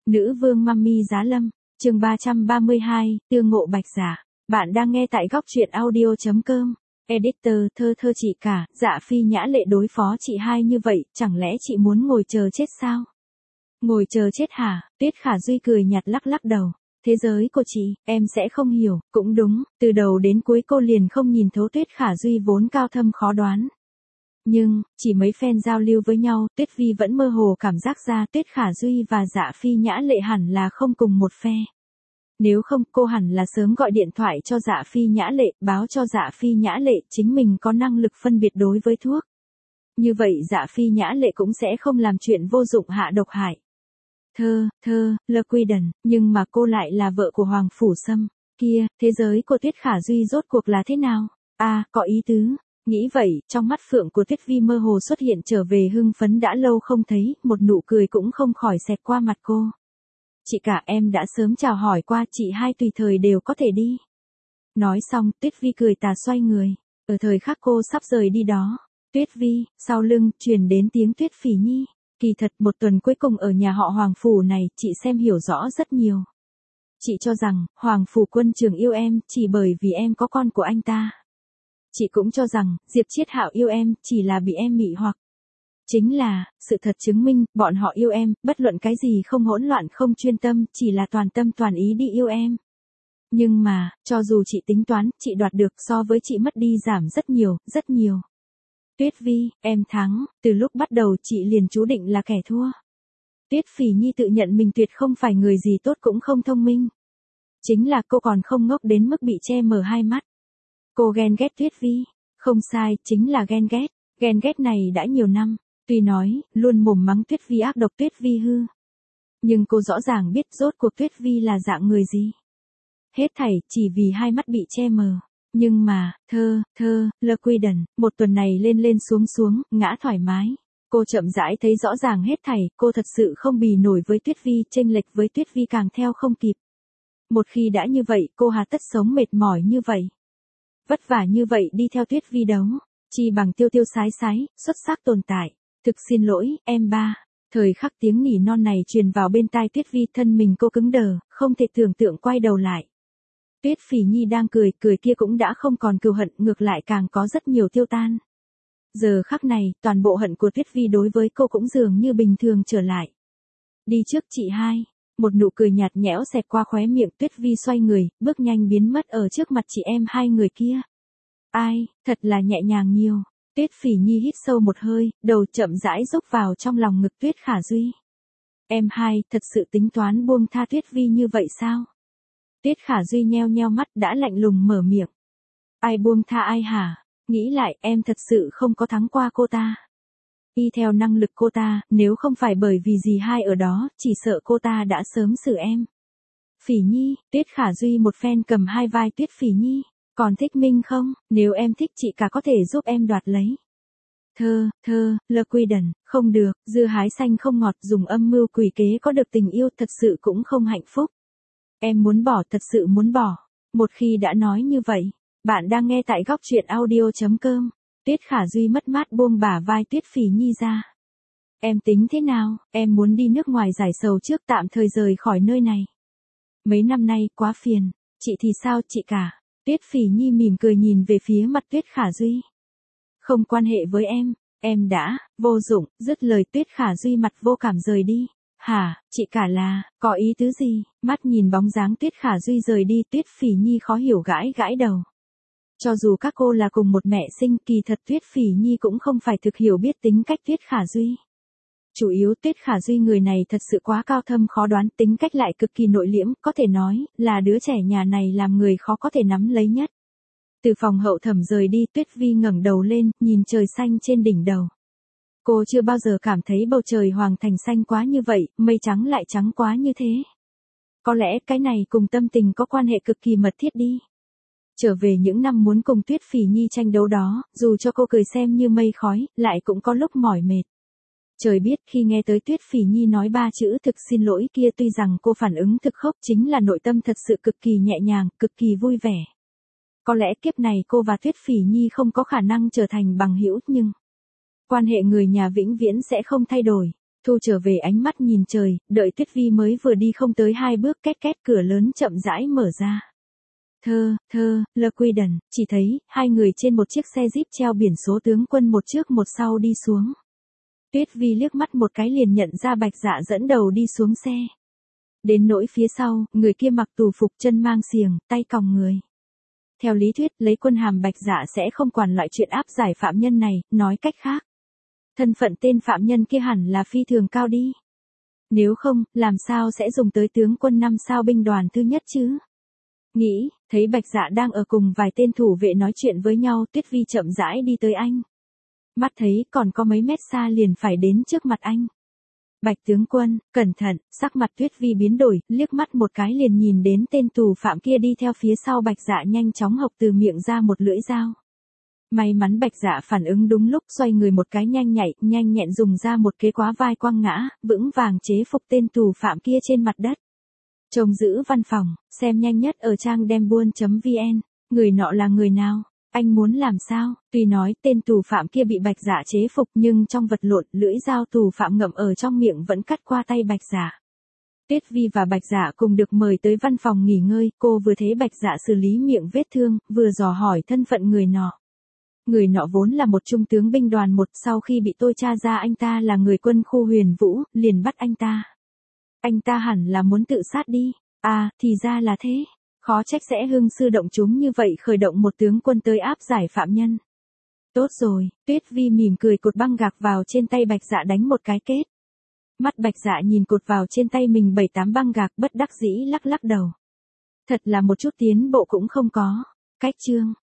Nữ vương Mummy Giá Lâm, chương 332, tương ngộ bạch giả. Bạn đang nghe tại góc truyện audio.com. Editor, thơ chị cả, Dạ Phi Nhã Lệ đối phó chị hai như vậy, chẳng lẽ chị muốn ngồi chờ chết sao? Ngồi chờ chết hả? Tuyết Khả Duy cười nhạt lắc lắc đầu. Thế giới của chị, em sẽ không hiểu, cũng đúng, từ đầu đến cuối cô liền không nhìn thấu Tuyết Khả Duy vốn cao thâm khó đoán. Nhưng, chỉ mấy phen giao lưu với nhau, Tuyết Vi vẫn mơ hồ cảm giác ra Tuyết Khả Duy và Dạ Phi Nhã Lệ hẳn là không cùng một phe. Nếu không, cô hẳn là sớm gọi điện thoại cho Dạ Phi Nhã Lệ, báo cho Dạ Phi Nhã Lệ chính mình có năng lực phân biệt đối với thuốc. Như vậy Dạ Phi Nhã Lệ cũng sẽ không làm chuyện vô dụng hạ độc hại. Lơ Quy Đần, nhưng mà cô lại là vợ của Hoàng Phủ Sâm. Kia, thế giới của Tuyết Khả Duy rốt cuộc là thế nào? Có ý tứ. Nghĩ vậy, trong mắt phượng của Tuyết Vi mơ hồ xuất hiện trở về hưng phấn đã lâu không thấy, một nụ cười cũng không khỏi xẹt qua mặt cô. Chị cả, em đã sớm chào hỏi qua, chị hai tùy thời đều có thể đi. Nói xong, Tuyết Vi cười tà xoay người. Ở thời khắc cô sắp rời đi đó, Tuyết Vi, sau lưng, truyền đến tiếng Tuyết Phỉ Nhi. Kỳ thật, một tuần cuối cùng ở nhà họ Hoàng Phủ này, chị xem hiểu rõ rất nhiều. Chị cho rằng, Hoàng Phủ Quân Trường yêu em, chỉ bởi vì em có con của anh ta. Chị cũng cho rằng, Diệp Chiết Hạo yêu em, chỉ là bị em mị hoặc. Chính là, sự thật chứng minh, bọn họ yêu em, bất luận cái gì không hỗn loạn không chuyên tâm, chỉ là toàn tâm toàn ý đi yêu em. Nhưng mà, cho dù chị tính toán, chị đoạt được so với chị mất đi giảm rất nhiều, rất nhiều. Tuyết Vi, em thắng, từ lúc bắt đầu chị liền chú định là kẻ thua. Tuyết Phỉ Nhi tự nhận mình tuyệt không phải người gì tốt cũng không thông minh. Chính là cô còn không ngốc đến mức bị che mờ hai mắt. Cô ghen ghét Tuyết Vi, không sai, chính là ghen ghét này đã nhiều năm, tuy nói, luôn mồm mắng Tuyết Vi ác độc Tuyết Vi hư. Nhưng cô rõ ràng biết rốt cuộc Tuyết Vi là dạng người gì. Hết thảy, chỉ vì hai mắt bị che mờ. Nhưng mà, Lơ Quy Đần, một tuần này lên xuống, ngã thoải mái. Cô chậm rãi thấy rõ ràng hết thảy, cô thật sự không bì nổi với Tuyết Vi, chênh lệch với Tuyết Vi càng theo không kịp. Một khi đã như vậy, cô hà tất sống mệt mỏi như vậy. Vất vả như vậy đi theo Tuyết Vi đấu, chi bằng tiêu sái, xuất sắc tồn tại. Thực xin lỗi, em ba. Thời khắc tiếng nỉ non này truyền vào bên tai Tuyết Vi, thân mình cô cứng đờ, không thể tưởng tượng quay đầu lại. Tuyết Phỉ Nhi đang cười kia cũng đã không còn cừu hận, ngược lại càng có rất nhiều tiêu tan. Giờ khắc này, toàn bộ hận của Tuyết Vi đối với cô cũng dường như bình thường trở lại. Đi trước chị hai. Một nụ cười nhạt nhẽo xẹt qua khóe miệng, Tuyết Vi xoay người, bước nhanh biến mất ở trước mặt chị em hai người kia. Ai, thật là nhẹ nhàng nhiều. Tuyết Phỉ Nhi hít sâu một hơi, đầu chậm rãi dốc vào trong lòng ngực Tuyết Khả Duy. Em hai, thật sự tính toán buông tha Tuyết Vi như vậy sao? Tuyết Khả Duy nheo mắt đã lạnh lùng mở miệng. Ai buông tha ai hả? Nghĩ lại, em thật sự không có thắng qua cô ta. Y theo năng lực cô ta, nếu không phải bởi vì dì hai ở đó, chỉ sợ cô ta đã sớm xử em. Phỉ Nhi, Tuyết Khả Duy một phen cầm hai vai Tuyết Phỉ Nhi. Còn thích Minh không? Nếu em thích chị cả có thể giúp em đoạt lấy. Lơ Quy Đần, không được, dưa hái xanh không ngọt, dùng âm mưu quỷ kế có được tình yêu thật sự cũng không hạnh phúc. Em muốn bỏ, thật sự muốn bỏ. Một khi đã nói như vậy, bạn đang nghe tại góc truyện audio.com. Tuyết Khả Duy mất mát buông bả vai Tuyết Phỉ Nhi ra. Em tính thế nào, em muốn đi nước ngoài giải sầu trước, tạm thời rời khỏi nơi này. Mấy năm nay, quá phiền. Chị thì sao, chị cả? Tuyết Phỉ Nhi mỉm cười nhìn về phía mặt Tuyết Khả Duy. Không quan hệ với em đã, vô dụng, dứt lời Tuyết Khả Duy mặt vô cảm rời đi. Hả, chị cả là, có ý tứ gì? Mắt nhìn bóng dáng Tuyết Khả Duy rời đi, Tuyết Phỉ Nhi khó hiểu gãi đầu. Cho dù các cô là cùng một mẹ sinh, kỳ thật Tuyết Phỉ Nhi cũng không phải thực hiểu biết tính cách Tuyết Khả Duy. Chủ yếu Tuyết Khả Duy người này thật sự quá cao thâm khó đoán, tính cách lại cực kỳ nội liễm, có thể nói, là đứa trẻ nhà này làm người khó có thể nắm lấy nhất. Từ phòng hậu thẩm rời đi, Tuyết Vi ngẩng đầu lên, nhìn trời xanh trên đỉnh đầu. Cô chưa bao giờ cảm thấy bầu trời hoàng thành xanh quá như vậy, mây trắng lại trắng quá như thế. Có lẽ cái này cùng tâm tình có quan hệ cực kỳ mật thiết đi. Trở về những năm muốn cùng Tuyết Phỉ Nhi tranh đấu đó, dù cho cô cười xem như mây khói, lại cũng có lúc mỏi mệt. Trời biết khi nghe tới Tuyết Phỉ Nhi nói ba chữ thực xin lỗi kia, tuy rằng cô phản ứng thực khốc, chính là nội tâm thật sự cực kỳ nhẹ nhàng, cực kỳ vui vẻ. Có lẽ kiếp này cô và Tuyết Phỉ Nhi không có khả năng trở thành bằng hữu, nhưng quan hệ người nhà vĩnh viễn sẽ không thay đổi. Thu trở về ánh mắt nhìn trời, đợi Tuyết Vi mới vừa đi không tới 2 bước két két cửa lớn chậm rãi mở ra. Lquidden, chỉ thấy, 2 người trên một chiếc xe Jeep treo biển số tướng quân một trước một sau đi xuống. Tuyết Vi liếc mắt một cái liền nhận ra Bạch Dạ dẫn đầu đi xuống xe. Đến nỗi phía sau, người kia mặc tù phục chân mang xiềng, tay còng người. Theo lý thuyết, lấy quân hàm Bạch Dạ sẽ không quản loại chuyện áp giải phạm nhân này, nói cách khác. Thân phận tên phạm nhân kia hẳn là phi thường cao đi. Nếu không, làm sao sẽ dùng tới tướng quân 5 sao binh đoàn thứ nhất chứ? Nghĩ, thấy Bạch Dạ đang ở cùng vài tên thủ vệ nói chuyện với nhau, Tuyết Vi chậm rãi đi tới anh. Mắt thấy còn có mấy mét xa liền phải đến trước mặt anh. Bạch tướng quân, cẩn thận, sắc mặt Tuyết Vi biến đổi, liếc mắt một cái liền nhìn đến tên tù phạm kia đi theo phía sau Bạch Dạ nhanh chóng hộc từ miệng ra một lưỡi dao. May mắn Bạch Dạ phản ứng đúng lúc, xoay người một cái nhanh nhạy, nhanh nhẹn dùng ra một kế quá vai quăng ngã, vững vàng chế phục tên tù phạm kia trên mặt đất. Trông giữ văn phòng, xem nhanh nhất ở trang dembuôn.vn, người nọ là người nào? Anh muốn làm sao? Tuy nói tên tù phạm kia bị Bạch Dạ chế phục nhưng trong vật lộn, lưỡi dao tù phạm ngậm ở trong miệng vẫn cắt qua tay Bạch Dạ. Tuyết Vi và Bạch Dạ cùng được mời tới văn phòng nghỉ ngơi, cô vừa thấy Bạch Dạ xử lý miệng vết thương, vừa dò hỏi thân phận người nọ. Người nọ vốn là một trung tướng binh đoàn 1, sau khi bị tôi tra ra anh ta là người quân khu Huyền Vũ, liền bắt anh ta. Anh ta hẳn là muốn tự sát đi. À, thì ra là thế. Khó trách sẽ hưng sư động chúng như vậy, khởi động một tướng quân tới áp giải phạm nhân. Tốt rồi, Tuyết Vi mỉm cười cột băng gạc vào trên tay Bạch Dạ đánh một cái kết. Mắt Bạch Dạ nhìn cột vào trên tay mình 7-8 băng gạc, bất đắc dĩ lắc lắc đầu. Thật là một chút tiến bộ cũng không có. Cách chương